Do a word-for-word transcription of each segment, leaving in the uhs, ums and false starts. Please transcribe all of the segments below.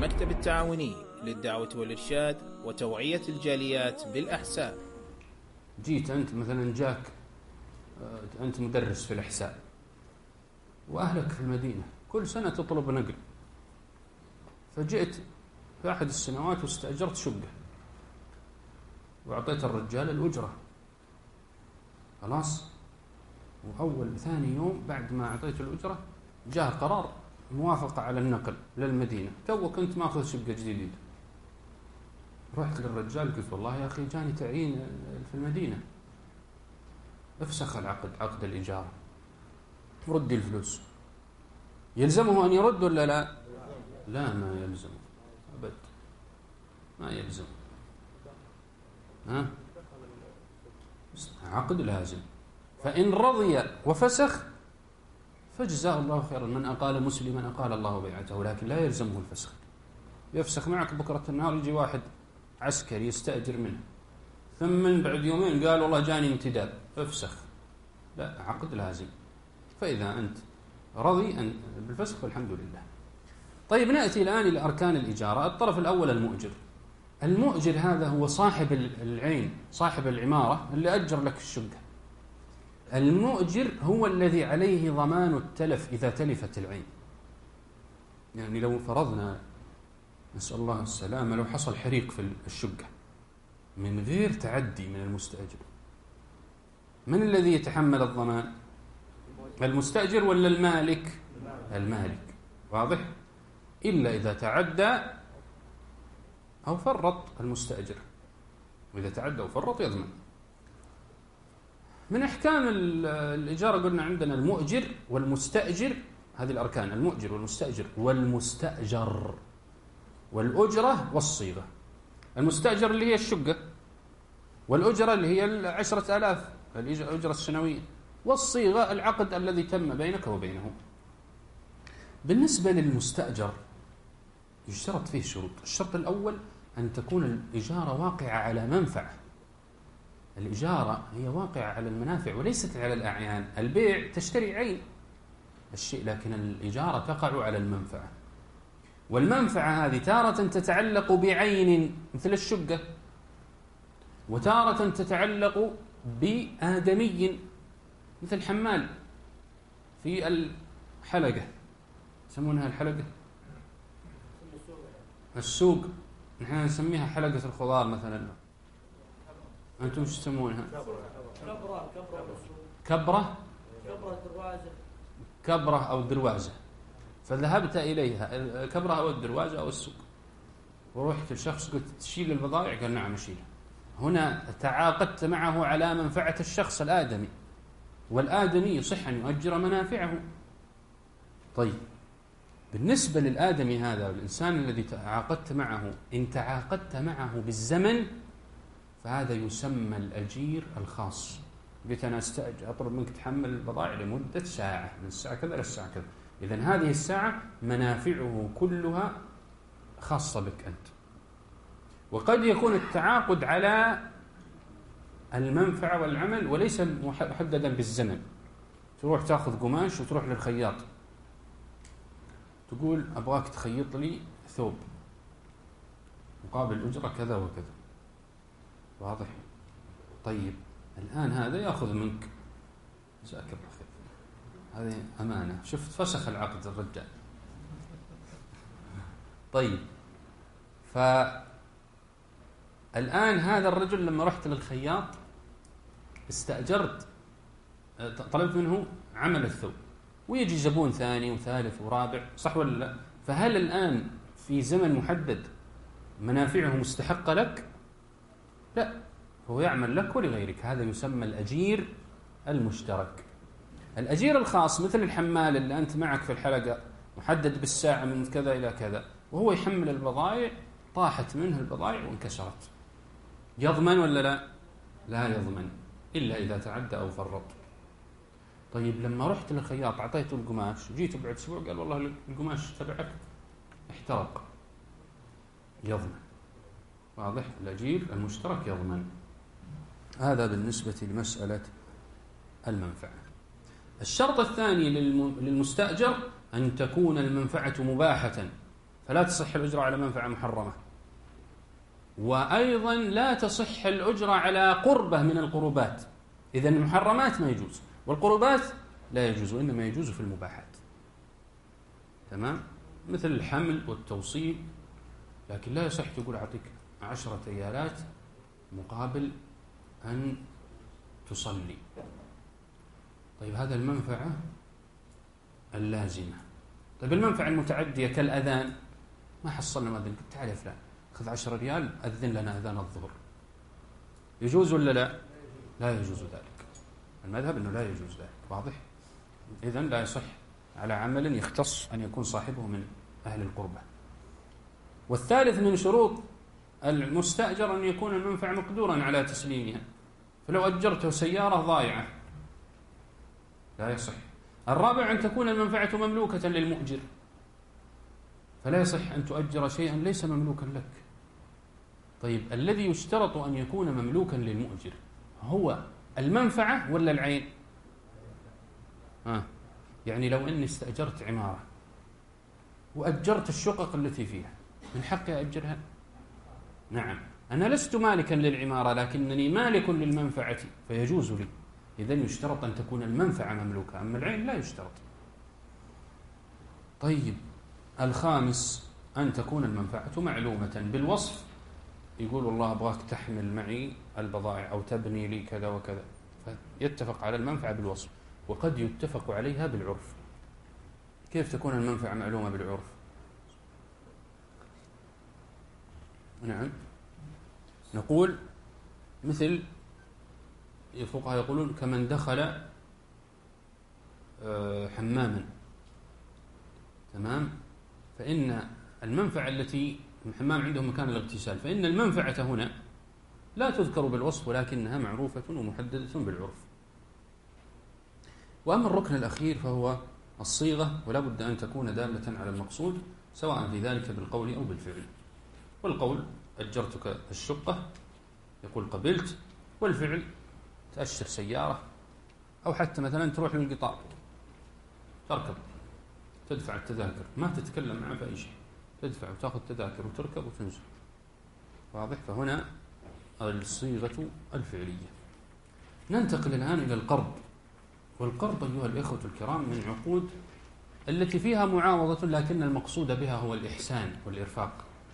المكتب التعاوني للدعوة والإرشاد وتوعية الجاليات بالأحساء. جيت أنت مثلا، جاك أنت مدرس في الإحساء وأهلك في المدينة، كل سنة تطلب نقل، فجئت في أحد السنوات واستأجرت شقة وأعطيت الرجال الأجرة، خلاص. وأول ثاني يوم بعد ما أعطيت الأجرة جاء قرار موافقة على النقل للمدينة، تو كنت ماخذ شقة جديدة. رحت للرجال قلت والله يا أخي جاني تعيين في المدينة، افسخ العقد، عقد الإيجار، ردي الفلوس. يلزمه أن يرد ولا لا؟ لا، ما يلزم أبد، ما يلزم. ها؟ عقد لازم. فإن رضي وفسخ فجزاه الله خيرا، من أقال مسلما أقال الله بيعته، لكن لا يلزمه الفسخ. يفسخ معك بكرة النهار يجي واحد عسكري يستأجر منه، ثم من بعد يومين قال والله جاني انتداب، افسخ. لا، عقد لازم. فإذا أنت رضي أن بالفسخ فالحمد لله. طيب نأتي الآن إلى أركان الإجارة. الطرف الأول المؤجر. المؤجر هذا هو صاحب العين، صاحب العمارة اللي أجر لك الشقة. المؤجر هو الذي عليه ضمان التلف إذا تلفت العين. يعني لو فرضنا، نسأل الله السلامة، لو حصل حريق في الشقة من غير تعدي من المستأجر، من الذي يتحمل الضمان؟ المستأجر ولا المالك؟ المالك، واضح؟ إلا إذا تعدى أو فرط المستأجر، وإذا تعدى أو فرط يضمن. من أحكام الإجارة قلنا عندنا المؤجر والمستأجر، هذه الأركان: المؤجر والمستأجر والمستأجر، والأجرة والصيغة. المستأجر اللي هي الشقة، والأجرة اللي هي العشرة آلاف الأجرة السنوية، والصيغة العقد الذي تم بينك وبينه. بالنسبة للمستأجر يشترط فيه شروط. الشرط الأول أن تكون الإجارة واقعة على منفعة. الإجارة هي واقعة على المنافع وليست على الأعيان. البيع تشتري عين الشيء، لكن الإجارة تقع على المنفعة، والمنفعة هذه تارة تتعلق بعين مثل الشقة، وتارة تتعلق بآدمي مثل حمال في الحلقة، يسمونها الحلقة السوق، نحن نسميها حلقة الخضار مثلا، أنتم ايش تسمونها؟ كبرة كبرة كبرة دروازة كبرة أو دروازة. فذهبت إليها الكبرة أو الدروازة أو السوق، ورحت للشخص قلت تشيل البضائع؟ قال نعم أشيلها. هنا تعاقدت معه على منفعة الشخص الآدمي، والآدمي يصح أن يؤجر منافعه. طيب بالنسبة للآدمي هذا والإنسان الذي تعاقدت معه، إن تعاقدت معه بالزمن فهذا يسمى الأجير الخاص. قلت أنا أستأجر أطلب منك تحمل البضائع لمدة ساعة، من الساعة كذا للساعة كذا، إذن هذه الساعة منافعه كلها خاصة بك أنت. وقد يكون التعاقد على المنفعة والعمل وليس محددا بالزمن. تروح تأخذ قماش وتروح للخياط تقول أبغاك تخيط لي ثوب مقابل أجرة كذا وكذا، واضح؟ طيب الآن هذا يأخذ منك، جزاك الله خير، هذه أمانة، شفت فسخ العقد الرجال. طيب فالآن هذا الرجل لما رحت للخياط استأجرت، طلبت منه عمل الثوب، ويجي زبون ثاني وثالث ورابع، صح ولا لا؟ فهل الآن في زمن محدد منافعه مستحقة لك؟ لا، هو يعمل لك ولغيرك. هذا يسمى الأجير المشترك. الأجير الخاص مثل الحمال اللي أنت معك في الحلقة محدد بالساعة من كذا إلى كذا، وهو يحمل البضائع، طاحت منه البضائع وانكسرت، يضمن ولا لا؟ لا يضمن إلا إذا تعدى أو فرط. طيب لما رحت للخياط أعطيته القماش، جيته بعد أسبوع قال والله القماش تبعك احترق، يضمن، واضح؟ الأجير المشترك يضمن. هذا بالنسبة لمسألة المنفعة. الشرط الثاني للمستأجر أن تكون المنفعة مباحة، فلا تصح الأجرة على منفعة محرمة. وأيضا لا تصح الأجرة على قربة من القربات. إذن المحرمات ما يجوز، والقربات لا يجوز، وإنما يجوز في المباحات. تمام؟ مثل الحمل والتوصيل، لكن لا يصح تقول أعطيك عشرة ريالات مقابل أن تصلي. طيب هذا المنفعة اللازمة. طيب المنفعة المتعدية كالأذان، ما حصلنا مأذن، قلت تعال يا فلان خذ عشرة ريال أذن لنا أذان الظهر، يجوز ولا لا؟ لا يجوز ذلك. المذهب أنه لا يجوز ذلك. واضح؟ إذن لا يصح على عمل يختص أن يكون صاحبه من أهل القربة. والثالث من شروط المستأجر أن يكون المنفعة مقدورا على تسليمها، فلو أجرته سيارة ضائعة لا يصح. الرابع أن تكون المنفعة مملوكة للمؤجر، فلا يصح أن تؤجر شيئا ليس مملوكا لك. طيب الذي يشترط أن يكون مملوكا للمؤجر هو المنفعة ولا العين؟ آه. يعني لو أني استأجرت عمارة وأجرت الشقق التي فيها، من حقي أجرها؟ نعم، أنا لست مالكا للعمارة لكنني مالك للمنفعة فيجوز لي. إذن يشترط أن تكون المنفعة مملوكة، أما العين لا يشترط. طيب الخامس أن تكون المنفعة معلومة بالوصف، يقول والله أبغاك تحمل معي البضائع أو تبني لي كذا وكذا، فيتفق على المنفعة بالوصف. وقد يتفق عليها بالعرف. كيف تكون المنفعة معلومة بالعرف؟ نعم، نقول مثل الفقهاء يقولون كمن دخل حماما، تمام، فإن المنفعة التي الحمام عندهم مكان الاغتسال، فإن المنفعة هنا لا تذكر بالوصف ولكنها معروفة ومحددة بالعرف. وأما الركن الأخير فهو الصيغة، ولا بد أن تكون دالة على المقصود سواء في ذلك بالقول أو بالفعل. والقول أجرتك الشقة يقول قبلت، والفعل تأشر سيارة، أو حتى مثلا تروح للقطار تركب تدفع التذاكر، ما تتكلم معه في أي شيء، تدفع وتأخذ تذاكر وتركب وتنزل. واضح؟ فهنا الصيغة الفعلية. ننتقل الآن إلى القرض. والقرض أيها الإخوة الكرام من عقود التي فيها معاوضة لكن المقصود بها هو الإحسان والإرفاق.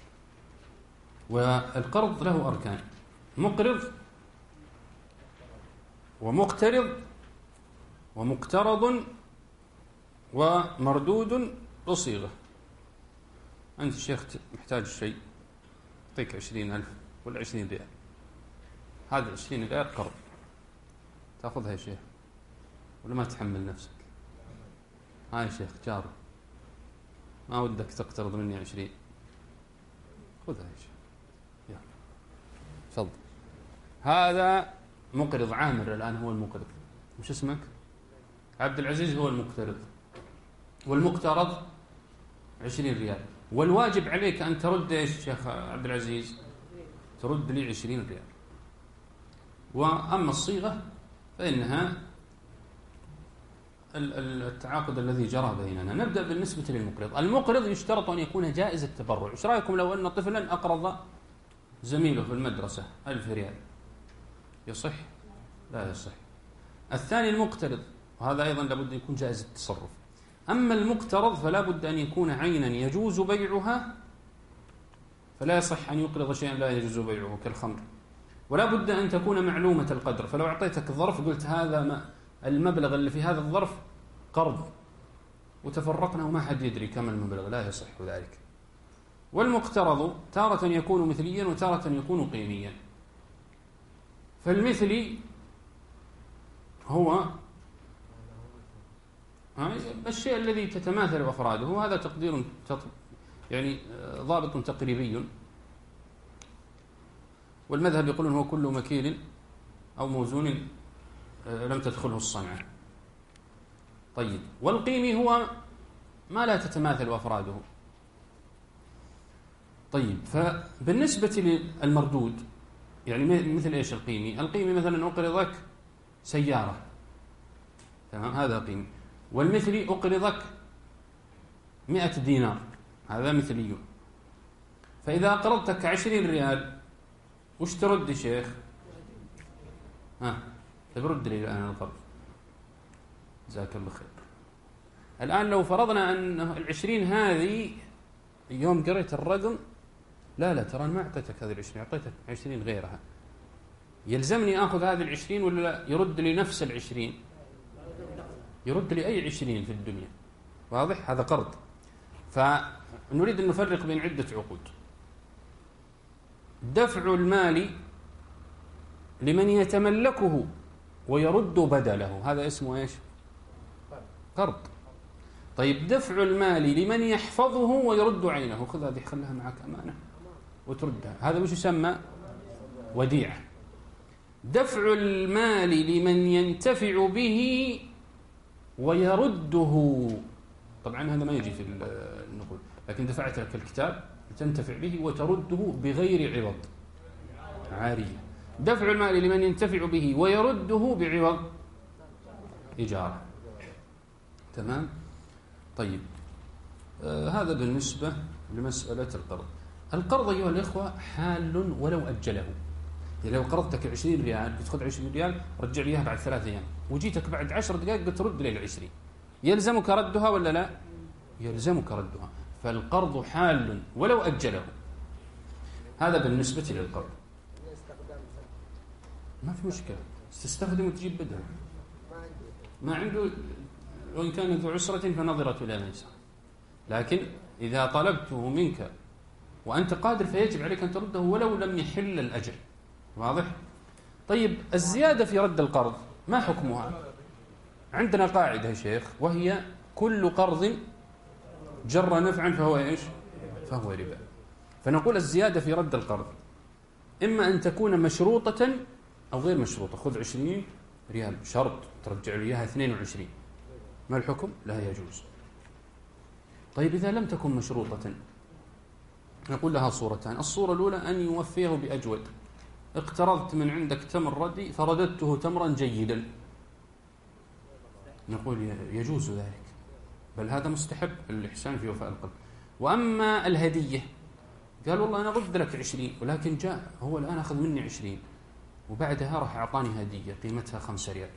والقرض له أركان: مقرض ومقترض ومقترض ومردود وصيغة. أنت الشيخ محتاج شيء، أعطيك عشرين ألف ولا عشرين ريال، هذا عشرين ريال قرض، تأخذها يا شيخ ولا ما تحمل نفسك؟ هاي يا شيخ جاره، ما ودك تقترض مني عشرين، خذها يا شيخ، يلا تفضل. هذا مقرض. عامر الآن هو المقرض، وش اسمك؟ عبد العزيز هو المقترض، والمقترض عشرين ريال، والواجب عليك أن ترد إيش شيخ عبد العزيز؟ ترد لي عشرين ريال. وأما الصيغة فإنها التعاقد الذي جرى بيننا. نبدأ بالنسبة للمقرض. المقرض يشترط أن يكون جائز التبرع. إيش رأيكم لو أن طفلا أقرض زميله في المدرسة ألف ريال؟ يصح؟ لا يصح. الثاني المقترض، وهذا أيضا لابد يكون جائز التصرف. أما المقترض فلا بد أن يكون عينا يجوز بيعها، فلا يصح أن يقرض شيئا لا يجوز بيعه كالخمر. ولا بد أن تكون معلومة القدر، فلو أعطيتك ظرف قلت هذا ما المبلغ اللي في هذا الظرف قرض، وتفرقنا وما حد يدري كم المبلغ، لا يصح ذلك. والمقترض تارة يكون مثليا وتارة يكون قيميا. فالمثلي هو الشيء الذي تتماثل أفراده، وهذا تقدير يعني ضابط تقريبي، والمذهب يقولون هو كل مكيل أو موزون لم تدخله الصنعة. طيب، والقيمي هو ما لا تتماثل أفراده. طيب، فبالنسبة للمردود يعني مثل إيش القيمي؟ القيمي مثلا أقرضك سيارة، تمام، هذا قيمي. والمثلي أقرضك مئة دينار، هذا مثلي. فإذا أقرضتك عشرين ريال وش ترد يا شيخ؟ ها ترد لي الآن القرض. جزاك الله خير. الآن لو فرضنا أن العشرين هذه يوم قريت الرقم، لا لا ترى ما أعطيتك هذه العشرين، أعطيتك عشرين غيرها، يلزمني أخذ هذه العشرين ولا لا؟ يرد لي نفس العشرين، يرد لي أي عشرين في الدنيا. واضح؟ هذا قرض. فنريد أن نفرق بين عدة عقود. دفع المال لمن يتملكه ويرد بدله، هذا اسمه إيش؟ قرض. طيب دفع المال لمن يحفظه ويرد عينه، خذ هذه خلها معك أمانة وتردها، هذا وش يسمى؟ وديعة. دفع المال لمن ينتفع به ويرده، طبعا هذا ما يجي في النقود، لكن دفعت لك الكتاب تنتفع به وترده بغير عوض، عارية. دفع المال لمن ينتفع به ويرده بعوض إجارة. تمام؟ طيب آه هذا بالنسبة لمسألة القرض. القرض أيها الإخوة حال ولو أجله. يعني لو قرضتك عشرين ريال قلت خذ عشرين ريال رجع لي اياها بعد ثلاث أيام، وجيتك بعد عشر دقائق قلت رد لي العشرين، يلزمك ردها ولا لا؟ يلزمك ردها. فالقرض حال ولو أجله. هذا بالنسبة للقرض. ما في مشكلة، تستخدم وتجيب بدل. ما عنده، وإن كان ذو عسرة فنظرة إلى ميسر. لكن إذا طلبته منك وأنت قادر فيجب عليك أن ترده ولو لم يحل الأجل. واضح؟ طيب الزيادة في رد القرض ما حكمها؟ عندنا قاعدة يا شيخ، وهي كل قرض جر نفعا فهو إيش؟ فهو ربا. فنقول الزيادة في رد القرض إما أن تكون مشروطة أو غير مشروطة. خذ عشرين ريال شرط ترجع لي إياها اثنين وعشرين، ما الحكم؟ لا يجوز. طيب إذا لم تكن مشروطة نقول لها صورتان. الصورة الأولى أن يوفيه بأجود. اقترضت من عندك تمر ردي فرددته تمرا جيدا، نقول يجوز ذلك، بل هذا مستحب الإحسان في وفاء القرض. وأما الهدية قال والله أنا رد لك عشرين، ولكن جاء هو الآن أخذ مني عشرين وبعدها راح أعطاني هدية قيمتها خمسة ريال،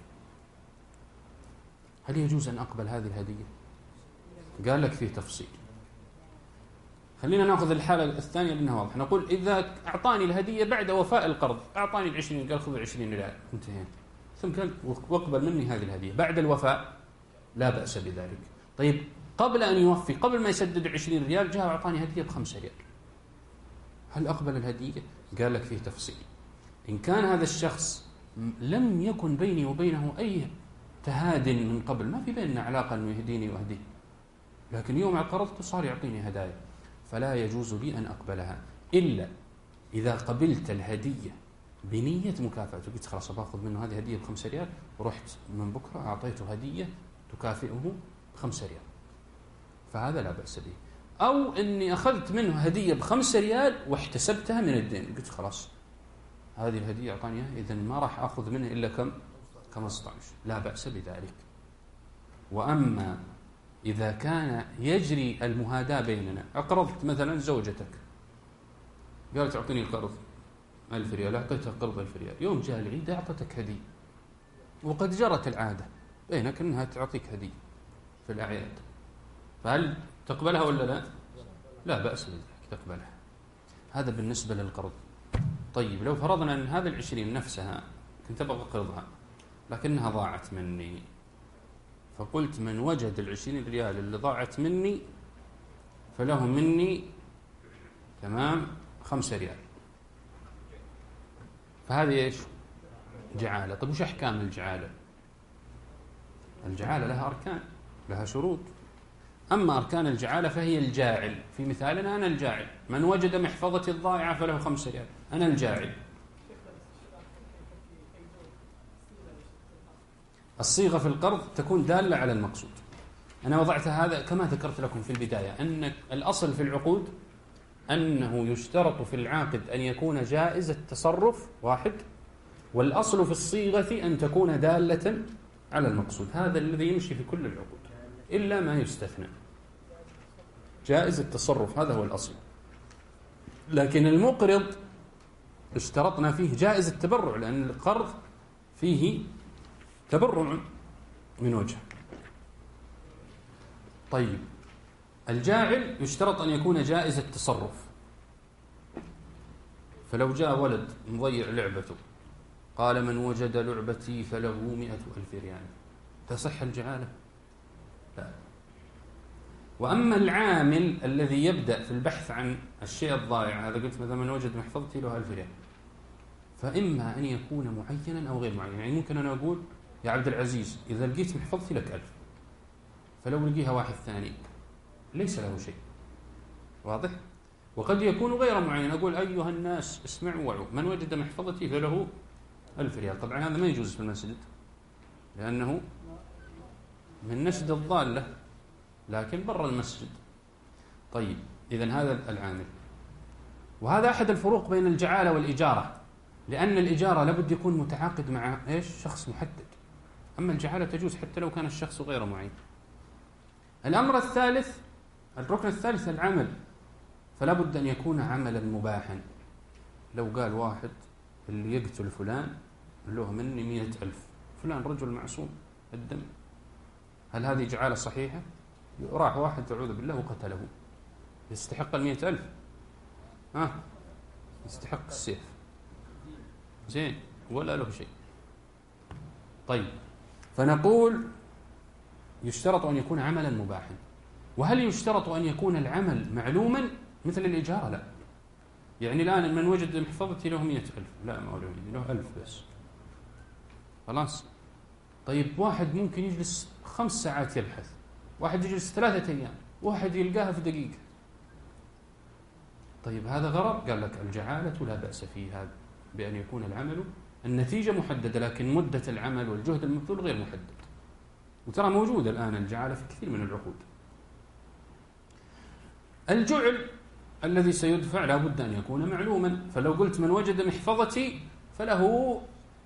هل يجوز أن أقبل هذه الهدية؟ قال لك فيه تفصيل. خلينا نأخذ الحالة الثانية لأنها واضحة. نقول إذا أعطاني الهدية بعد وفاء القرض، أعطاني العشرين قال خذ عشرين ريال انتهينا، ثم قال واقبل مني هذه الهدية بعد الوفاء، لا بأس بذلك. طيب قبل أن يوفي، قبل ما يسدد عشرين ريال جاء وأعطاني هدية بخمسة ريال، هل أقبل الهدية؟ قال لك فيه تفصيل. إن كان هذا الشخص لم يكن بيني وبينه أي تهاد من قبل، ما في بيننا علاقة أنه يهديني وأهديه، لكن يوم قرضت صار يعطيني هدايا، فلا يجوز لي أن أقبلها إلا إذا قبلت الهدية بنية مكافأة. قلت خلاص باخذ منه هذه هدية بخمسة ريال، ورحت من بكرة أعطيته هدية تكافئه بخمسة ريال، فهذا لا بأس به. أو أني أخذت منه هدية بخمسة ريال واحتسبتها من الدين، قلت خلاص هذه الهدية أعطاني إذن ما راح أخذ منه إلا كم؟ خمسة عشر، لا بأس بذلك. وأما إذا كان يجري المهاداة بيننا، أقرضت مثلا زوجتك قالت أعطيني قرض ألف ريال، أعطيتها قرض ألف ريال، يوم جاء العيد أعطتك هدية، وقد جرت العادة بينك أنها تعطيك هدية في الأعياد، فهل تقبلها ولا لا؟ لا بأس بذلك، تقبلها. هذا بالنسبة للقرض. طيب لو فرضنا أن هذا العشرين نفسها كنت أبغى أقرضها لكنها ضاعت مني، فقلت من وجد العشرين ريال اللي ضاعت مني فله مني تمام خمسة ريال، فهذه إيش؟ جعالة. طيب وش أحكام الجعالة؟ الجعالة لها أركان، لها شروط. أما أركان الجعالة فهي الجاعل. في مثالنا أنا الجاعل، من وجد محفظتي الضائعة فله خمسة ريال، أنا الجاعل. الصيغة في القرض تكون دالة على المقصود. أنا وضعت هذا كما ذكرت لكم في البداية، أن الأصل في العقود أنه يشترط في العاقد أن يكون جائز التصرف واحد، والأصل في الصيغة أن تكون دالة على المقصود. هذا الذي يمشي في كل العقود إلا ما يستثنى. جائز التصرف، هذا هو الأصل. لكن المقرض اشترطنا فيه جائز التبرع، لأن القرض فيه تبرع من وجه. طيب الجاعل يشترط أن يكون جائز التصرف، فلو جاء ولد مضيع لعبته قال من وجد لعبتي فله مئة ألف ريال، تصح الجعالة؟ لا. وأما العامل الذي يبدأ في البحث عن الشيء الضائع، هذا قلت مثلا من وجد محفظتي له ألف ريال، فإما أن يكون معينا أو غير معين. يعني ممكن أنا أقول يا عبد العزيز إذا لقيت محفظتي لك ألف، فلو لقيها واحد ثاني ليس له شيء، واضح؟ وقد يكون غير معين، أقول أيها الناس اسمعوا وعوا، من وجد محفظتي فله ألف ريال. طبعا هذا ما يجوز في المسجد لأنه من نشد الضالة، لكن برا المسجد. طيب إذن هذا العامل، وهذا أحد الفروق بين الجعالة والإجارة، لأن الإجارة لابد يكون متعاقد مع إيش؟ شخص محدد، أما الجعالة تجوز حتى لو كان الشخص غير معين. الأمر الثالث، الركن الثالث العمل، فلا بد أن يكون عملا مباحا. لو قال واحد اللي يقتل فلان له مني مئة ألف، فلان رجل معصوم الدم، هل هذه جعالة صحيحة؟ راح واحد أعوذ بالله وقتله، يستحق المئة ألف؟ ها؟ يستحق السيف، زين، ولا له شيء. طيب فنقول يشترط أن يكون عملا مباحا. وهل يشترط أن يكون العمل معلوما مثل الإجارة؟ لا. يعني الآن من وجد محفظتي له مئة ألف، لا ما له له ألف بس، خلاص. طيب واحد ممكن يجلس خمس ساعات يبحث، واحد يجلس ثلاثة أيام، واحد يلقاها في دقيقة. طيب هذا غرر؟ قال لك الجعالة لا بأس فيها بأن يكون العمل النتيجة محددة، لكن مدة العمل والجهد المبذول غير محدد. وترى موجودة الآن الجعالة في كثير من العقود. الجعل الذي سيدفع لا بد أن يكون معلوما، فلو قلت من وجد محفظتي فله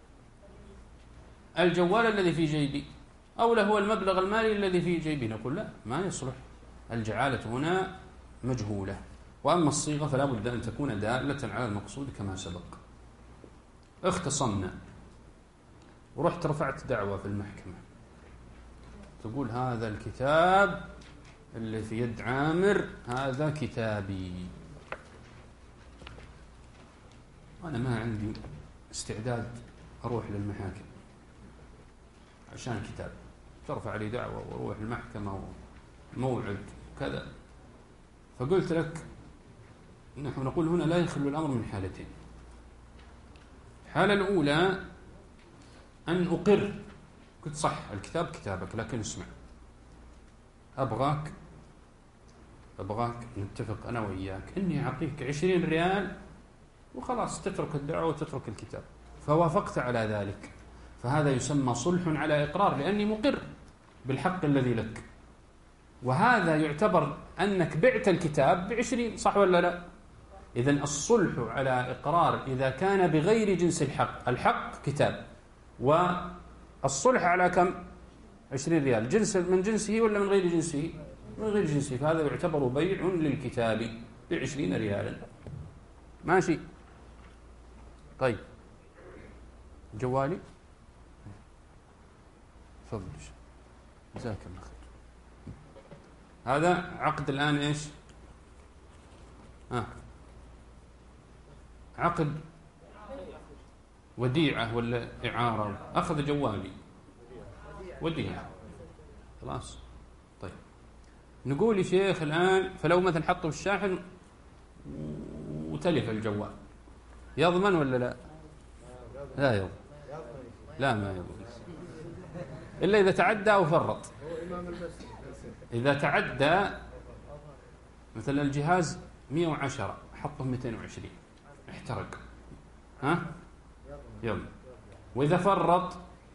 الجوال الذي في جيبي أو له المبلغ المالي الذي في جيبي، نقول لا، ما يصلح، الجعالة هنا مجهولة. وأما الصيغة فلا بد أن تكون دالة على المقصود كما سبق. اختصمنا ورحت رفعت دعوة في المحكمة، تقول هذا الكتاب اللي في يد عامر هذا كتابي، أنا ما عندي استعداد أروح للمحاكم عشان كتاب، ترفع لي دعوة وأروح المحكمة وموعد كذا. فقلت لك نحن نقول هنا لا يخلو الأمر من حالتين. الحالة الأولى أن أقر، قلت صح الكتاب كتابك، لكن اسمع، أبغاك أبغاك نتفق أنا وإياك إني أعطيك عشرين ريال وخلاص تترك الدعوة وتترك الكتاب، فوافقت على ذلك، فهذا يسمى صلح على إقرار، لأني مقر بالحق الذي لك، وهذا يعتبر أنك بعت الكتاب بعشرين، صح ولا لا؟ إذن الصلح على إقرار إذا كان بغير جنس الحق، الحق كتاب والصلح على كم؟ عشرين ريال، جنس من جنسه ولا من غير جنسه؟ من غير جنسه، فهذا يعتبر بيع للكتاب بعشرين ريالا. ماشي. طيب جوالي تفضل، جزاك الله خير. هذا عقد الآن إيش؟ آه. عقد وديعة ولا إعارة؟ أخذ جوالي وديعة، خلاص. طيب نقول يا شيخ الآن فلو مثلا حطوا الشاحن وتلف الجوال، يضمن ولا لا؟ لا يضمن، لا ما يضمن إلا إذا تعدى أو فرط. إذا تعدى مثلا الجهاز مئة وعشرة حطه مئتين وعشرين احترق، ها يلا. وإذا فرط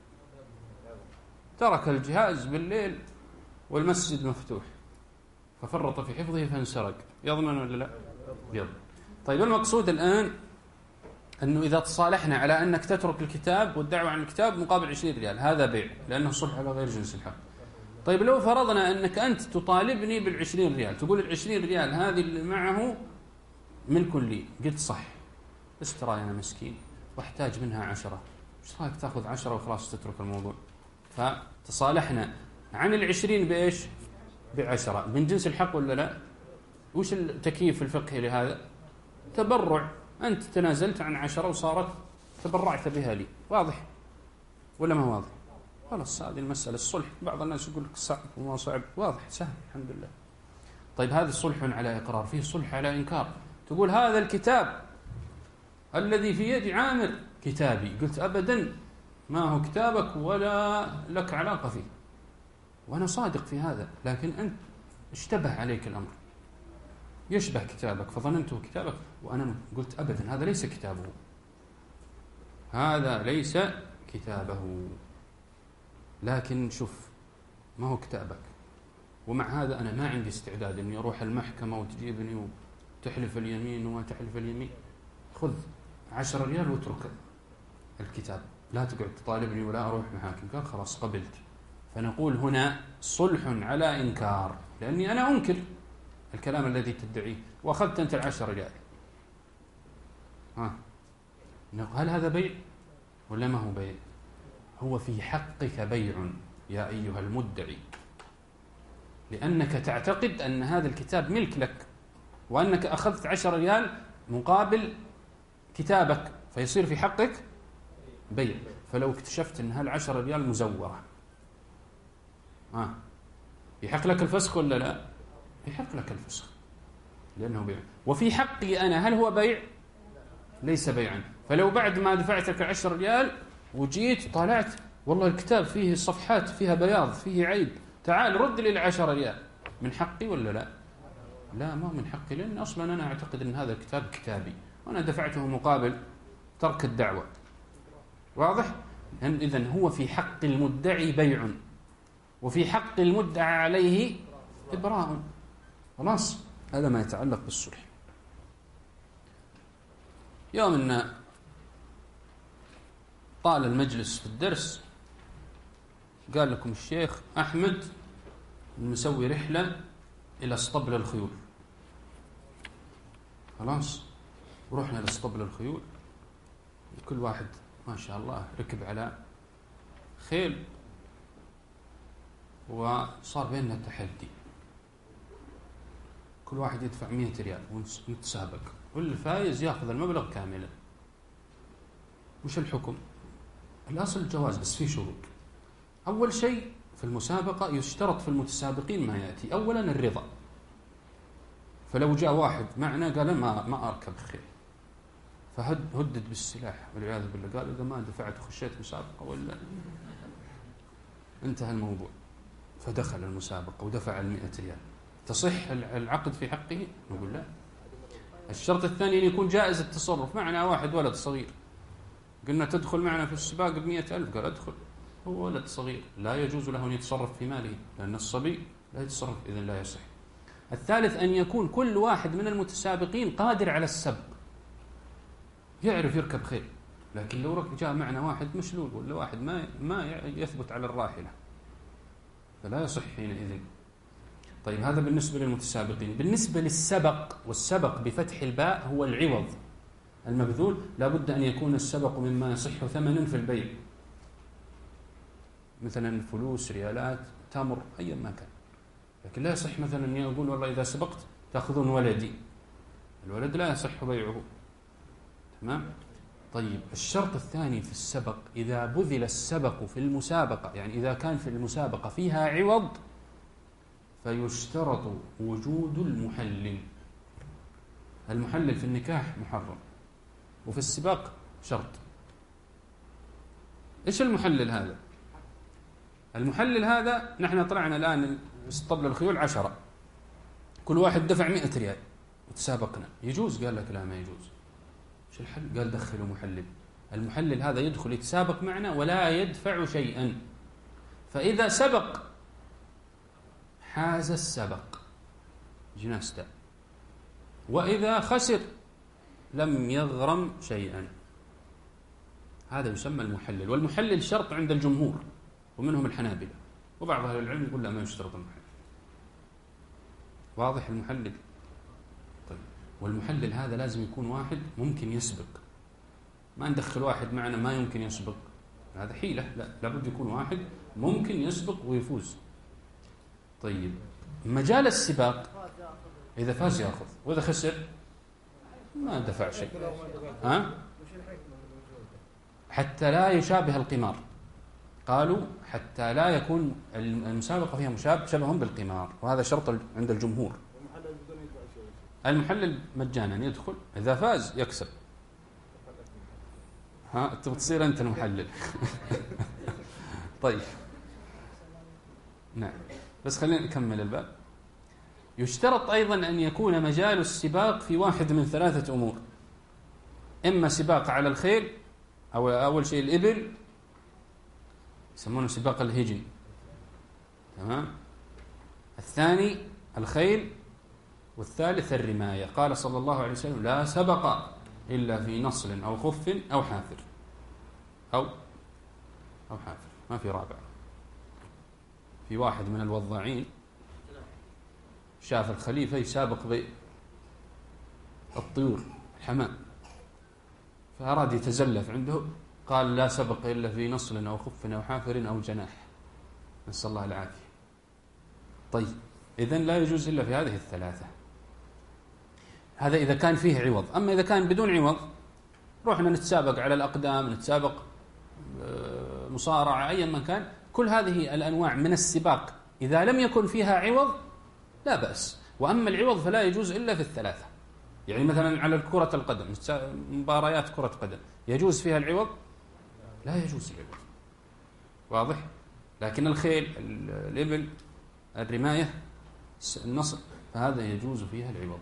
ترك الجهاز بالليل والمسجد مفتوح ففرط في حفظه فانسرق، يضمن ولا لا؟ يضمن. طيب المقصود الآن أنه إذا تصالحنا على أنك تترك الكتاب والدعوة عن الكتاب مقابل عشرين ريال، هذا بيع لأنه صلح على غير جنس الحق. طيب لو فرضنا أنك أنت تطالبني بالعشرين ريال، تقول العشرين ريال هذه اللي معه ملك لي، قلت صح، بس ترى أنا مسكين واحتاج منها عشرة، ايش رايك تاخذ عشرة وخلاص تترك الموضوع؟ فتصالحنا عن العشرين بإيش؟ بعشرة، من جنس الحق ولا لا؟ وش التكييف الفقهي لهذا؟ تبرع، أنت تنازلت عن عشرة وصارت تبرعت بها لي، واضح ولا ما واضح؟ خلاص هذه المسألة الصلح. بعض الناس يقول لك صعب وما صعب، واضح سهل الحمد لله. طيب هذا صلح على إقرار، فيه صلح على إنكار. تقول هذا الكتاب الذي في يد عامر كتابي، قلت أبدا ما هو كتابك ولا لك علاقة فيه، وأنا صادق في هذا، لكن أنت اشتبه عليك الأمر، يشبه كتابك فظننته كتابك، وأنا قلت أبدا هذا ليس كتابه، هذا ليس كتابه، لكن شوف ما هو كتابك. ومع هذا أنا ما عندي استعداد أني أروح المحكمة وتجيبني وتحلف اليمين وما تحلف اليمين، خذ عشر ريال واترك الكتاب، لا تقعد تطالبني ولا أروح محاكم. قال خلاص قبلت. فنقول هنا صلح على إنكار، لأني أنا أنكر الكلام الذي تدعيه وأخذت أنت العشر ريال. ها هل هذا بيع ولا ما هو بيع؟ هو في حقك بيع يا أيها المدعي، لأنك تعتقد أن هذا الكتاب ملك لك، وأنك أخذت عشر ريال مقابل كتابك، فيصير في حقك بيع. فلو اكتشفت أن هالعشر ريال مزورة، ها يحق لك الفسخ ولا لا؟ يحق لك الفسخ لأنه بيع. وفي حقي أنا هل هو بيع؟ ليس بيعا. فلو بعد ما دفعتك عشر ريال وجيت طالعت والله الكتاب فيه صفحات فيها بياض فيه عيب، تعال رد لي العشر ريال، من حقي ولا لا؟ لا ما من حقي، لأن أصلا أنا أعتقد أن هذا الكتاب كتابي وأنا دفعته مقابل ترك الدعوة، واضح؟ إذن هو في حق المدعي بيع، وفي حق المدعى عليه إبراء. خلاص هذا ما يتعلق بالصلح. يوم أن طال المجلس في الدرس قال لكم الشيخ أحمد نسوي رحلة إلى اسطبل الخيول. خلاص ورحنا إلى اسطبل الخيول، كل واحد ما شاء الله ركب على خيل، وصار بيننا تحدي، كل واحد يدفع مئة ريال ونتسابق، والفائز يأخذ المبلغ كاملا. وش الحكم؟ الأصل الجواز، بس في شروط. أول شيء في المسابقة يشترط في المتسابقين ما يأتي. أولا الرضا، فلو جاء واحد معنا قال ما ما أركب خيل، فهدد بالسلاح والعياذ بالله، قال إذا ما دفعت وخشيت مسابقة ولا انتهى الموضوع، فدخل المسابقة ودفع المئة ريال، تصح العقد في حقه؟ نقول لا. الشرط الثاني أن يكون جائز التصرف. معنا واحد ولد صغير، قلنا تدخل معنا في السباق بمئة ألف، قال أدخل، هو ولد صغير لا يجوز له أن يتصرف في ماله، لأن الصبي لا يتصرف، إذن لا يصح. الثالث أن يكون كل واحد من المتسابقين قادر على السبق، يعرف يركب خيل، لكن لو جاء معنا واحد مشلول ولا واحد ما ما يثبت على الراحلة فلا يصح حينئذ. طيب هذا بالنسبة للمتسابقين. بالنسبة للسبق، والسبق بفتح الباء هو العوض المبذول، لا بد أن يكون السبق مما يصح ثمنا في البيع، مثلا فلوس، ريالات، تمر، أي ما كان. لكن لا يصح مثلا أن يقول والله إذا سبقت تأخذون ولدي، الولد لا يصح بيعه. تمام؟ طيب الشرط الثاني في السبق، إذا بذل السبق في المسابقة، يعني إذا كان في المسابقة فيها عوض، فيشترط وجود المحلل. المحلل في النكاح محرم، وفي السباق شرط. إيش المحلل هذا؟ المحلل هذا نحن طلعنا الآن اسطبل الخيول عشرة، كل واحد دفع مئة ريال وتسابقنا، يجوز؟ قال لك لا ما يجوز. إيش الحل؟ قال دخلوا محلل. المحلل هذا يدخل يتسابق معنا ولا يدفع شيئا، فإذا سبق حاز السبق جناسته، وإذا خسر لم يغرم شيئا. هذا يسمى المحلل. والمحلل شرط عند الجمهور ومنهم الحنابلة، وبعض أهل العلم يقول لا ما يشترط المحلل. واضح المحلل؟ طيب، والمحلل هذا لازم يكون واحد ممكن يسبق، ما ندخل واحد معنا ما يمكن يسبق، هذا حيلة، لا، لابد يكون واحد ممكن يسبق ويفوز. طيب، مجال السباق إذا فاز يأخذ، وإذا خسر ما دفع شيء. ها؟ حتى لا يشابه القمار، قالوا حتى لا يكون المسابقة فيها مشابه شبه بالقمار، وهذا شرط عند الجمهور. المحلل مجانا يدخل، إذا فاز يكسب. ها تبغى تصير أنت المحلل. طيب، نعم، بس خلينا نكمل الباب. يشترط أيضا أن يكون مجال السباق في واحد من ثلاثة أمور: إما سباق على الخيل، أو أول شيء الإبل، يسمونه سباق الهجن، تمام؟ الثاني الخيل، والثالث الرماية. قال صلى الله عليه وسلم: لا سبق إلا في نصل أو خف أو حافر، أو أو حافر، ما في رابع. في واحد من الوضاعين شاف الخليفة يسابق بالطيور الحمام، فأراد يتزلف عنده، قال: لا سبق إلا في نصل أو خف أو حافر أو جناح، نسأل الله العافية. طيب، إذن لا يجوز إلا في هذه الثلاثة. هذا إذا كان فيه عوض. أما إذا كان بدون عوض، روحنا نتسابق على الأقدام، نتسابق مصارعة، أيا ما كان، كل هذه الأنواع من السباق إذا لم يكن فيها عوض لا بأس. وأما العوض فلا يجوز إلا في الثلاثة. يعني مثلا على كرة القدم، مباريات كرة قدم، يجوز فيها العوض؟ لا يجوز العوض، واضح؟ لكن الخيل، الإبل، الرماية، النصر، فهذا يجوز فيها العوض.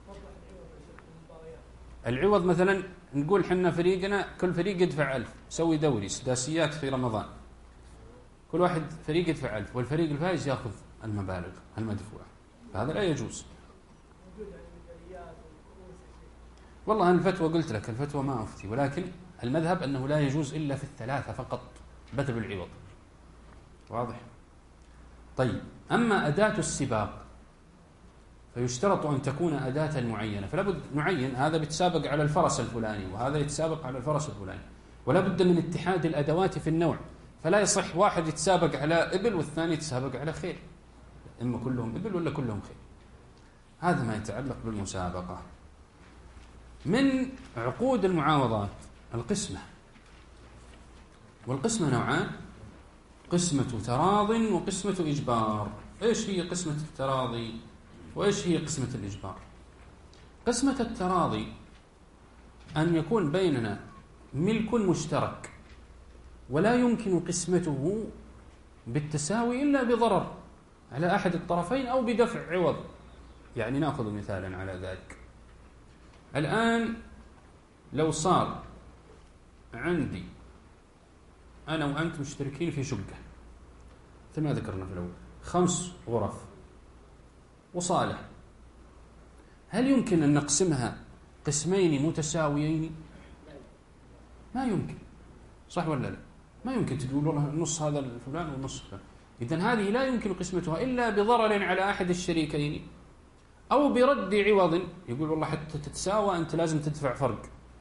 العوض مثلا نقول حنا فريقنا كل فريق يدفع ألف، سوي دوري سداسيات في رمضان، كل واحد فريق يدفع ألف، والفريق الفائز يأخذ المبالغ المدفوعة، فهذا لا يجوز. والله الفتوى قلت لك الفتوى ما أفتي، ولكن المذهب أنه لا يجوز إلا في الثلاثة فقط بذل العوض، واضح؟ طيب، أما أداة السباق فيشترط أن تكون أداة معينة، فلا بد نعين هذا بيتسابق على الفرس الفلاني وهذا يتسابق على الفرس الفلاني، ولا بد من اتحاد الأدوات في النوع، فلا يصح واحد يتسابق على إبل والثاني يتسابق على خيل، إما كلهم إبل ولا كلهم خيل. هذا ما يتعلق بالمسابقة. من عقود المعاوضات القسمة، والقسمة نوعان: قسمة تراض وقسمة إجبار. إيش هي قسمة التراضي وإيش هي قسمة الإجبار؟ قسمة التراضي أن يكون بيننا ملك مشترك ولا يمكن قسمته بالتساوي إلا بضرر على أحد الطرفين أو بدفع عوض. يعني نأخذ مثالا على ذلك. الآن لو صار عندي أنا وأنت مشتركين في شقة مثل ما ذكرنا في الأول، خمس غرف وصالة، هل يمكن أن نقسمها قسمين متساويين؟ ما يمكن، صح ولا لا؟ ما يمكن تقول والله نص هذا الفلان ونص فلان. إذن هذه لا يمكن قسمتها إلا بضرر على أحد الشريكين أو برد عوض، يقول والله حتى تتساوى أنت لازم تدفع فرق.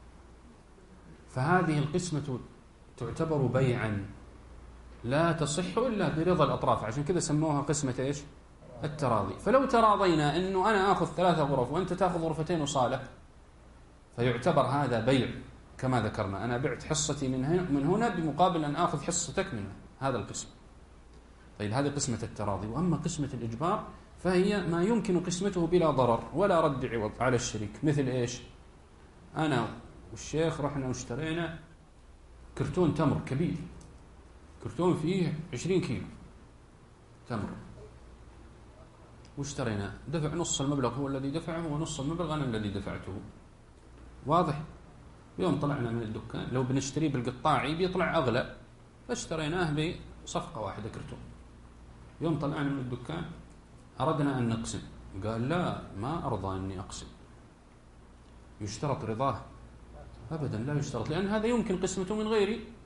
فهذه القسمة تعتبر بيعا لا تصح إلا برضا الأطراف، عشان كذا سموها قسمة إيش؟ التراضي. فلو تراضينا أنه أنا أخذ ثلاثة غرف وأنت تأخذ غرفتين وصالة، فيعتبر هذا بيع كما ذكرنا، أنا بعت حصتي من هنا, من هنا بمقابل أن أخذ حصتك من هذا القسم. طيب، هذه قسمة التراضي. وأما قسمة الإجبار فهي ما يمكن قسمته بلا ضرر ولا رد عوض على الشريك. مثل إيش؟ أنا والشيخ رحنا واشترينا كرتون تمر كبير، كرتون فيه عشرين كيلو تمر، واشتريناه، دفع نص المبلغ هو الذي دفعه ونص المبلغ أنا الذي دفعته، واضح؟ يوم طلعنا من الدكان لو بنشتريه بالقطاعي بيطلع أغلى، فاشتريناه بصفقة واحدة كرتون. يوم طلعنا من الدكان أردنا أن نقسم، قال لا ما أرضى أني أقسم. يشترط رضاه؟ أبدا لا يشترط، لأن هذا يمكن قسمته من غير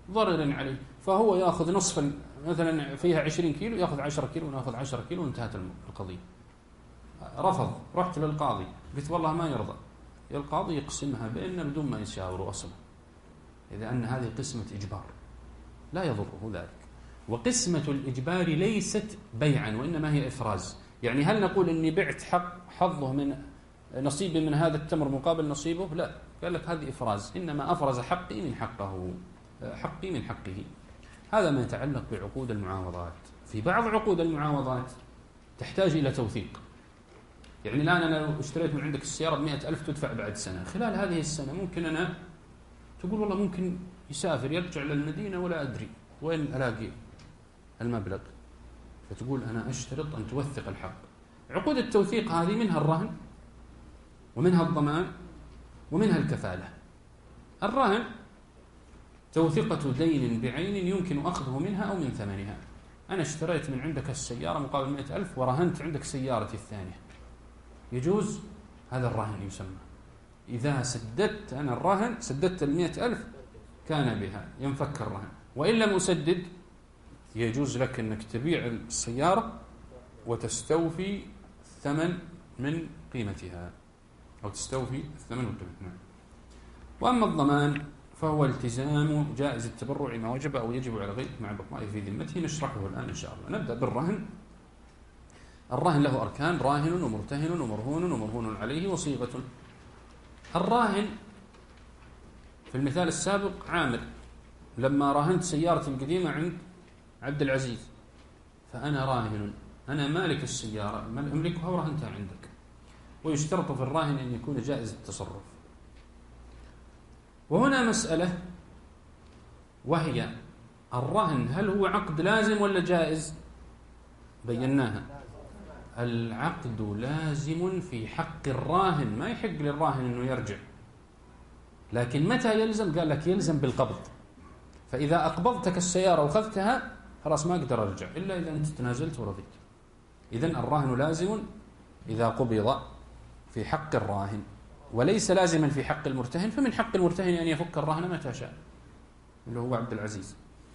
ضرر عليه، فهو يأخذ نصف، مثلا فيها عشرين كيلو يأخذ عشرة كيلو ونأخذ عشرة كيلو وانتهت القضية. رفض، رحت للقاضي قلت والله ما يرضى، القاضي يقسمها بيننا بدون ما يشاوروا أصلا، إذا أن هذه قسمة إجبار لا يضره ذلك. وقسمة الإجبار ليست بيعا وإنما هي إفراز. يعني هل نقول إني بعت حق حظه من نصيبي من هذا التمر مقابل نصيبه؟ لا، قال لك هذه إفراز، إنما أفرز حقي من حقه، حقي من حقه. هذا ما يتعلق بعقود المعاوضات. في بعض عقود المعاوضات تحتاج إلى توثيق. يعني الآن أنا لو اشتريت من عندك السيارة بمئة ألف تدفع بعد سنة، خلال هذه السنة ممكن أنا تقول والله ممكن يسافر يرجع للمدينة ولا أدري وين ألاقي المبلغ، فتقول أنا أشترط أن توثق الحق. عقود التوثيق هذه منها الرهن ومنها الضمان ومنها الكفالة. الرهن توثيقة دين بعين يمكن أخذه منها أو من ثمنها. أنا اشتريت من عندك السيارة مقابل مئة ألف ورهنت عندك سيارتي الثانية، يجوز هذا الرهن يسمى. إذا سددت أنا الرهن، سددت المئة ألف كان بها ينفك الرهن، وإن لم أسدد يجوز لك أنك تبيع السيارة وتستوفي الثمن من قيمتها، أو تستوفي الثمن والقيمة. وأما الضمان فهو التزام جائز التبرع ما وجب أو يجب على غيره مع بقائه في ذمته، نشرحه الآن إن شاء الله. نبدأ بالرهن. الرهن له أركان: راهن ومرتهن ومرهون ومرهون عليه وصيغة. الراهن في المثال السابق عامر، لما راهنت سيارتي القديمة عند عبد العزيز فأنا راهن، أنا مالك السيارة أملكها ورهنتها عندك. ويشترط في الراهن أن يكون جائز التصرف. وهنا مسألة، وهي الرهن هل هو عقد لازم ولا جائز؟ بيناها. العقد لازم في حق الراهن، ما يحق للراهن أنه يرجع، لكن متى يلزم؟ قال لك يلزم بالقبض. فإذا أقبضتك السيارة وأخذتها خلاص ما أقدر أرجع إلا إذا أنت تنازلت ورضيت. إذن الراهن لازم إذا قبض في حق الراهن، وليس لازما في حق المرتهن. فمن حق المرتهن أن يفك الرهن متى شاء، اللي هو عبد العزيز.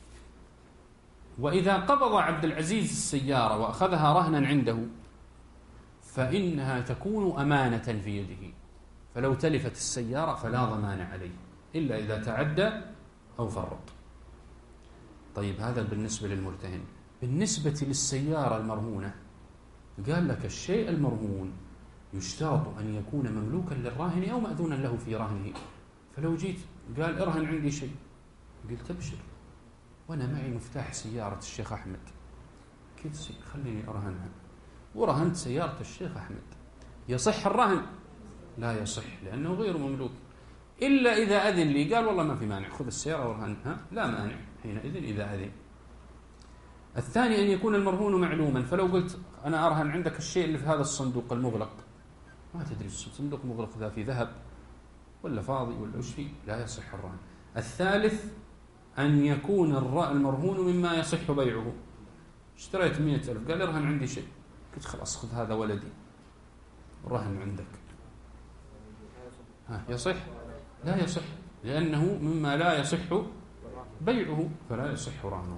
وإذا قبض عبد العزيز السيارة وأخذها رهنا عنده فإنها تكون أمانة في يده، فلو تلفت السيارة فلا ضمان عليه إلا إذا تعدى أو فرط. طيب هذا بالنسبة للمرتهن. بالنسبة للسيارة المرهونة قال لك الشيء المرهون يشترط أن يكون مملوكا للراهن أو مأذونا له في رهنه. فلو جيت قال ارهن عندي شيء، قلت ابشر وأنا معي مفتاح سيارة الشيخ أحمد، كيف خليني أرهنها، ورهنت سيارة الشيخ أحمد، يصح الرهن؟ لا يصح، لأنه غير مملوك، إلا إذا أذن لي قال والله ما في مانع خذ السيارة ورهنها، لا مانع حينئذ إذا أذن. الثاني أن يكون المرهون معلوما. فلو قلت أنا أرهن عندك الشيء اللي في هذا الصندوق المغلق، ما تدري الصندوق مغلق ذا في ذهب ولا فاضي ولا وش فيه، لا يصح الرهن. الثالث أن يكون المرهون مما يصح بيعه. اشتريت مئة ألف قال ارهن عندي شيء، قلت خلاص خذ هذا ولدي رهن عندك، ها يصح؟ لا يصح، لأنه مما لا يصح بيعه فلا يصح رهنه.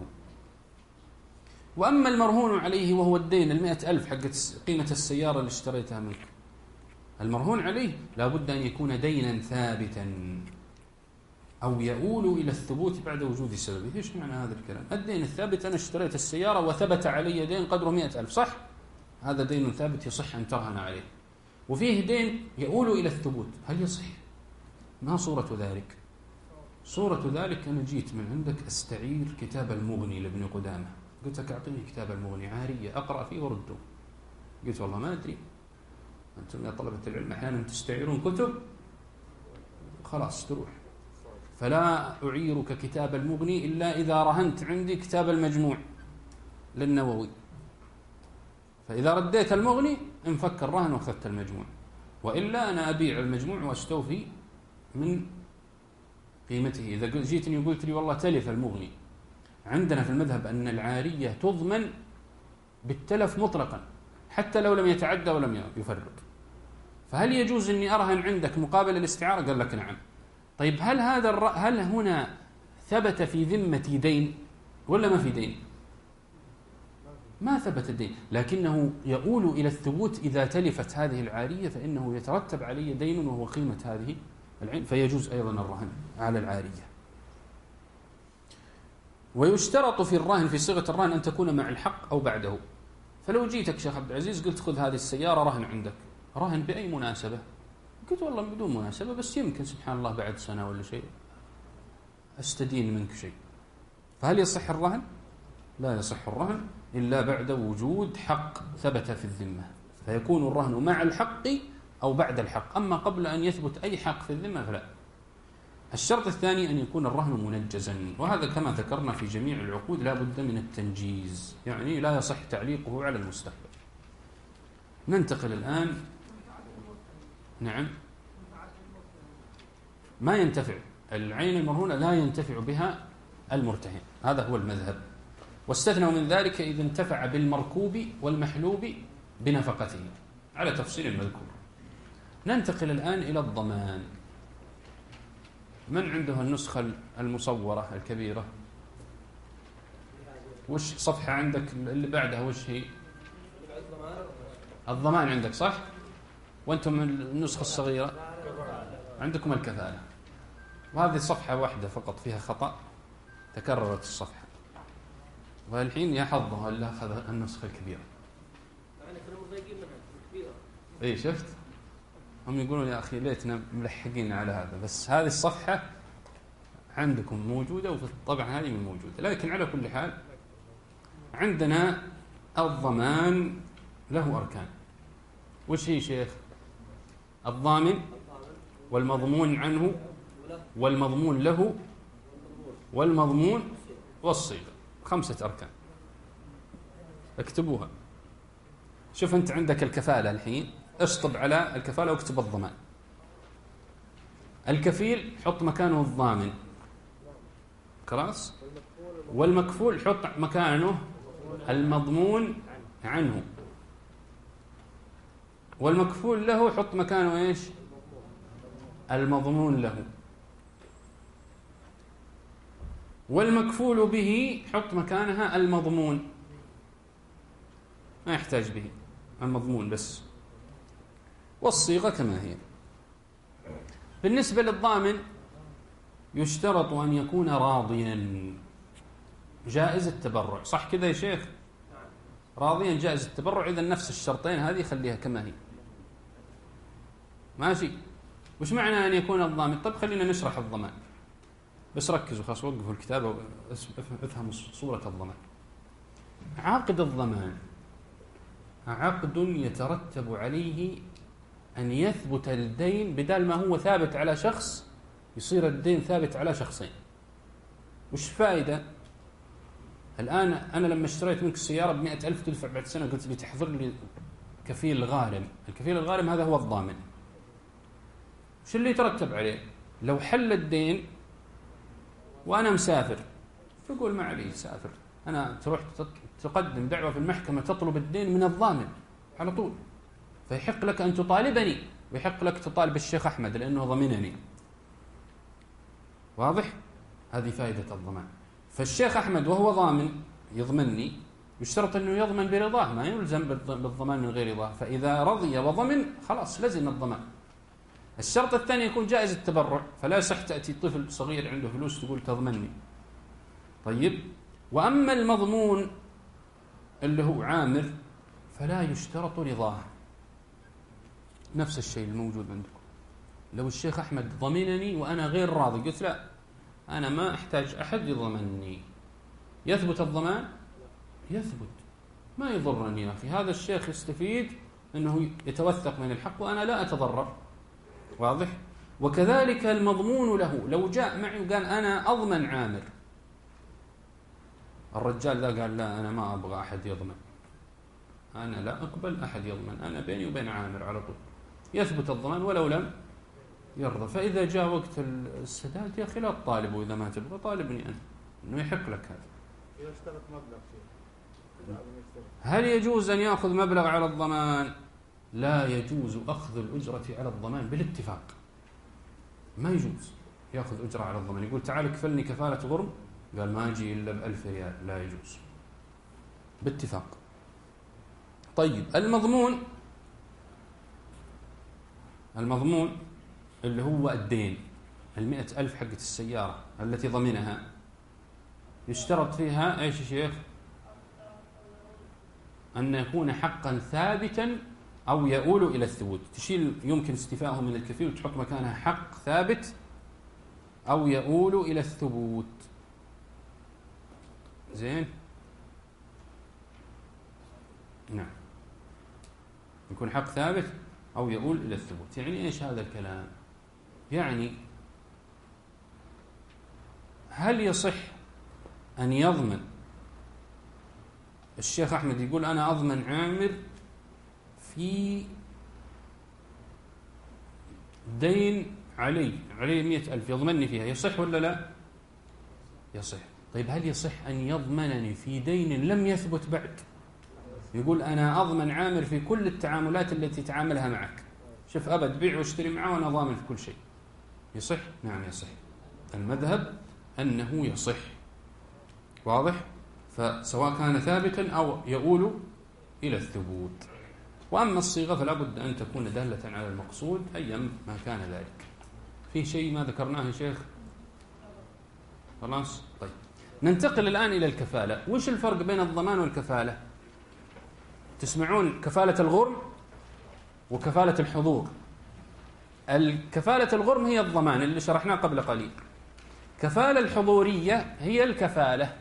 وأما المرهون عليه وهو الدين المئة ألف حقت قيمة السيارة اللي اشتريتها منك، المرهون عليه لا بد أن يكون دينا ثابتا أو يؤول إلى الثبوت بعد وجود سببه. إيش معنى هذا الكلام؟ الدين الثابت، أنا اشتريت السيارة وثبت علي دين قدره مئة ألف، صح؟ هذا دين ثابت يصح أن ترهن عليه. وفيه دين يؤول إلى الثبوت، هل يصح؟ ما صورة ذلك؟ صورة ذلك أنا جيت من عندك أستعير كتاب المغني لابن قدامة، قلت لك أعطيني كتاب المغني عارية أقرأ فيه ورده، قلت والله ما أدري، أنتم يا طلبة العلم أحيانا تستعيرون كتب خلاص تروح. فلا أعيرك كتاب المغني إلا إذا رهنت عندي كتاب المجموع للنووي، فإذا رديت المغني انفك الرهن وأخذت المجموع، وإلا أنا أبيع المجموع وأستوفي من قيمته. إذا جيتني وقلت لي والله تلف المغني، عندنا في المذهب أن العارية تضمن بالتلف مطلقا حتى لو لم يتعدى ولم يفرط. فهل يجوز أني أرهن عندك مقابل الاستعارة؟ قال لك نعم. طيب هل هذا الر... هل هنا ثبت في ذمتي دين ولا ما في دين؟ ما ثبت الدين، لكنه يؤول إلى الثبوت إذا تلفت هذه العارية فإنه يترتب علي دين وهو قيمة هذه العين، فيجوز أيضا الرهن على العارية. ويشترط في الرهن في صيغة الرهن أن تكون مع الحق أو بعده. فلو جيتك شيخ عبد العزيز قلت خذ هذه السيارة رهن عندك، رهن بأي مناسبة؟ قلت والله بدون مناسبة، بس يمكن سبحان الله بعد سنة ولا شيء أستدين منك شيء، فهل يصح الرهن؟ لا يصح الرهن إلا بعد وجود حق ثبت في الذمة، فيكون الرهن مع الحق أو بعد الحق، أما قبل أن يثبت أي حق في الذمة فلا. الشرط الثاني أن يكون الرهن منجزا، وهذا كما ذكرنا في جميع العقود لا بد من التنجيز، يعني لا يصح تعليقه على المستقبل. ننتقل الآن. نعم، ما ينتفع العين المرهونة، لا ينتفع بها المرتهن، هذا هو المذهب. واستثنوا من ذلك إذا انتفع بالمركوب والمحلوب بنفقته على تفصيل المذكور. ننتقل الآن إلى الضمان. من عنده النسخة المصورة الكبيرة؟ وش صفحة عندك اللي بعدها؟ وش هي؟ الضمان عندك صح؟ وأنتم النسخة الصغيرة عندكم الكفالة، وهذه صفحة واحدة فقط فيها خطأ، تكررت الصفحة، والحين يا حظه اللي أخذ النسخة الكبيرة. إيه شفت؟ هم يقولون يا أخي ليتنا ملحقين على هذا، بس هذه الصفحة عندكم موجودة وفي الطبع هذه من موجودة. لكن على كل حال عندنا الضمان له أركان. وش هي شيخ؟ الضامن والمضمون عنه والمضمون له والمضمون والصيغة، خمسة أركان اكتبوها. شوف أنت عندك الكفالة الحين، اشطب على الكفالة واكتب الضمان. الكفيل حط مكانه الضامن، خلاص، والمكفول حط مكانه المضمون عنه، والمكفول له حط مكانه ايش؟ المضمون له، والمكفول به حط مكانها المضمون، ما يحتاج به، المضمون بس، والصيغة كما هي. بالنسبة للضامن يشترط أن يكون راضيا جائز التبرع، صح كذا يا شيخ؟ راضيا جائز التبرع، إذا نفس الشرطين هذه خليها كما هي، ماشي. وش معنى أن يكون الضامن؟ طيب خلينا نشرح الضمان، بس ركزوا خلاص، وقفوا الكتابة وافهموا صورة الضمان. عقد الضمان عقد يترتب عليه أن يثبت الدين، بدل ما هو ثابت على شخص يصير الدين ثابت على شخصين. وش فائدة؟ الآن أنا لما اشتريت منك السيارة بمئة ألف تدفع بعد سنة، قلت لي تحضر لي كفيل غارم. الكفيل الغارم هذا هو الضامن. وش اللي يترتب عليه؟ لو حل الدين وأنا مسافر، فقول ما علي سافر، أنا تروح تقدم دعوة في المحكمة تطلب الدين من الضامن على طول، فيحق لك أن تطالبني ويحق لك تطالب الشيخ أحمد لأنه ضمنني. واضح؟ هذه فائدة الضمان. فالشيخ أحمد وهو ضامن يضمنني، يشترط أنه يضمن برضاه، ما يلزم بالضمان من غير رضاه، فإذا رضي وضمن خلاص لزم الضمان. الشرط الثاني يكون جائز التبرع، فلا يصح تأتي طفل صغير عنده فلوس تقول تضمنني. طيب، وأما المضمون اللي هو عامر فلا يشترط رضاه، نفس الشيء الموجود عندكم. لو الشيخ أحمد ضمنني وأنا غير راضي، قلت لا أنا ما أحتاج أحد يضمنني، يثبت الضمان؟ يثبت، ما يضرني يا أخي، هذا الشيخ يستفيد أنه يتوثق من الحق وأنا لا أتضرر. واضح؟ وكذلك المضمون له، لو جاء معي وقال أنا أضمن عامر، الرجال ذا قال لا أنا ما أبغى أحد يضمن، أنا لا أقبل أحد يضمن، أنا بيني وبين عامر على طول، يثبت الضمان ولو لم يرضى. فإذا جاء وقت السداد يا أخي لا تطالبه، إذا ما تبغى طالبني أنا، إنه يحق لك هذا. يشترط مبلغ فيه. هل يجوز أن يأخذ مبلغ على الضمان؟ لا يجوز أخذ الأجرة على الضمان بالاتفاق، ما يجوز. يأخذ أجرة على الضمان، يقول تعال كفلني كفالة غرم، قال ما أجي إلا بألف ريال، لا يجوز باتفاق. طيب المضمون، المضمون اللي هو الدين، المئة ألف حقة السيارة التي ضمنها، يشترط فيها ايش يا شيخ؟ أن يكون حقا ثابتا أو يؤول إلى الثبوت. تشيل يمكن استيفاءه من الكفيل وتحط مكانها حق ثابت أو يؤول إلى الثبوت. زين؟ نعم، يكون حق ثابت أو يؤول إلى الثبوت. يعني إيش هذا الكلام؟ يعني هل يصح أن يضمن الشيخ أحمد يقول أنا أضمن عامر في دين علي علي مئة ألف يضمنني فيها، يصح ولا لا؟ يصح. طيب هل يصح أن يضمنني في دين لم يثبت بعد؟ يقول أنا أضمن عامر في كل التعاملات التي تعاملها معك، شوف أبد بيع واشتري معه وأنا ضامن في كل شيء، يصح؟ نعم يصح. المذهب أنه يصح، واضح؟ فسواء كان ثابتا أو يؤول إلى الثبوت. وأما الصيغة فلا بد أن تكون دالة على المقصود أيا ما كان ذلك. في شيء ما ذكرناه يا شيخ؟ خلاص؟ طيب ننتقل الآن إلى الكفالة. وش الفرق بين الضمان والكفالة؟ تسمعون كفالة الغرم وكفالة الحضور. الكفالة الغرم هي الضمان اللي شرحناه قبل قليل. كفالة الحضورية هي الكفالة.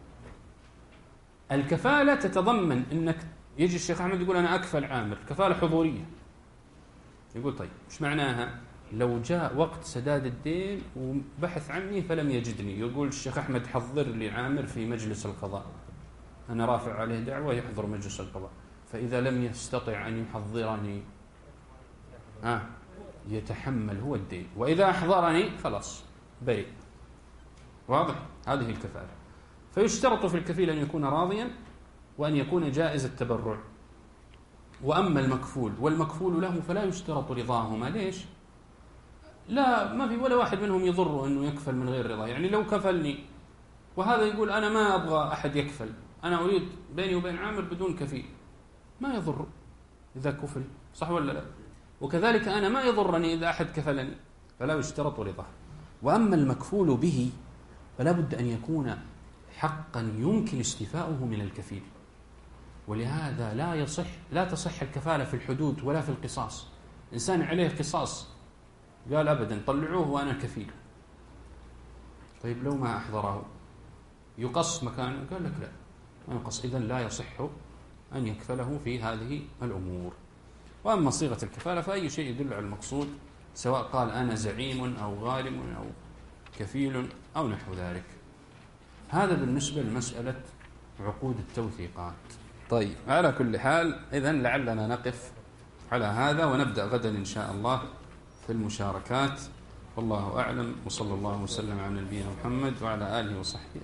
الكفالة تتضمن أنك يجي الشيخ أحمد يقول أنا أكفل عامر، كفالة حضورية. يقول طيب إيش معناها؟ لو جاء وقت سداد الدين وبحث عني فلم يجدني، يقول الشيخ أحمد حضر لي عامر في مجلس القضاء، أنا رافع عليه دعوة يحضر مجلس القضاء، فإذا لم يستطع أن يحضرني آه يتحمل هو الدين، وإذا أحضرني خلاص بريء. واضح؟ هذه الكفالة. فيشترط في الكفيل أن يكون راضيا وأن يكون جائز التبرع. وأما المكفول والمكفول له فلا يشترط رضاهما. ليش؟ لا، ما في ولا واحد منهم يضر أنه يكفل من غير رضا. يعني لو كفلني وهذا يقول أنا ما أبغى أحد يكفل، أنا أريد بيني وبين عامر بدون كفيل، ما يضر إذا كفل، صح ولا لا؟ وكذلك أنا ما يضرني إذا أحد كفلني، فلا يشترط رضاه. وأما المكفول به فلا بد أن يكون حقا يمكن استيفاؤه من الكفيل. ولهذا لا يصح لا تصح الكفالة في الحدود ولا في القصاص. إنسان عليه قصاص قال أبدا طلعوه وأنا كفيل، طيب لو ما أحضره يقص مكانه، قال لك لا ما يقص، إذن لا يصح أن يكفله في هذه الأمور. وأما صيغة الكفالة فأي شيء يدل على المقصود، سواء قال أنا زعيم أو غارم أو كفيل أو نحو ذلك. هذا بالنسبة لمسألة عقود التوثيقات. طيب على كل حال إذن لعلنا نقف على هذا ونبدأ غدا إن شاء الله في المشاركات. والله أعلم، وصلى الله وسلم على نبينا محمد وعلى آله وصحبه.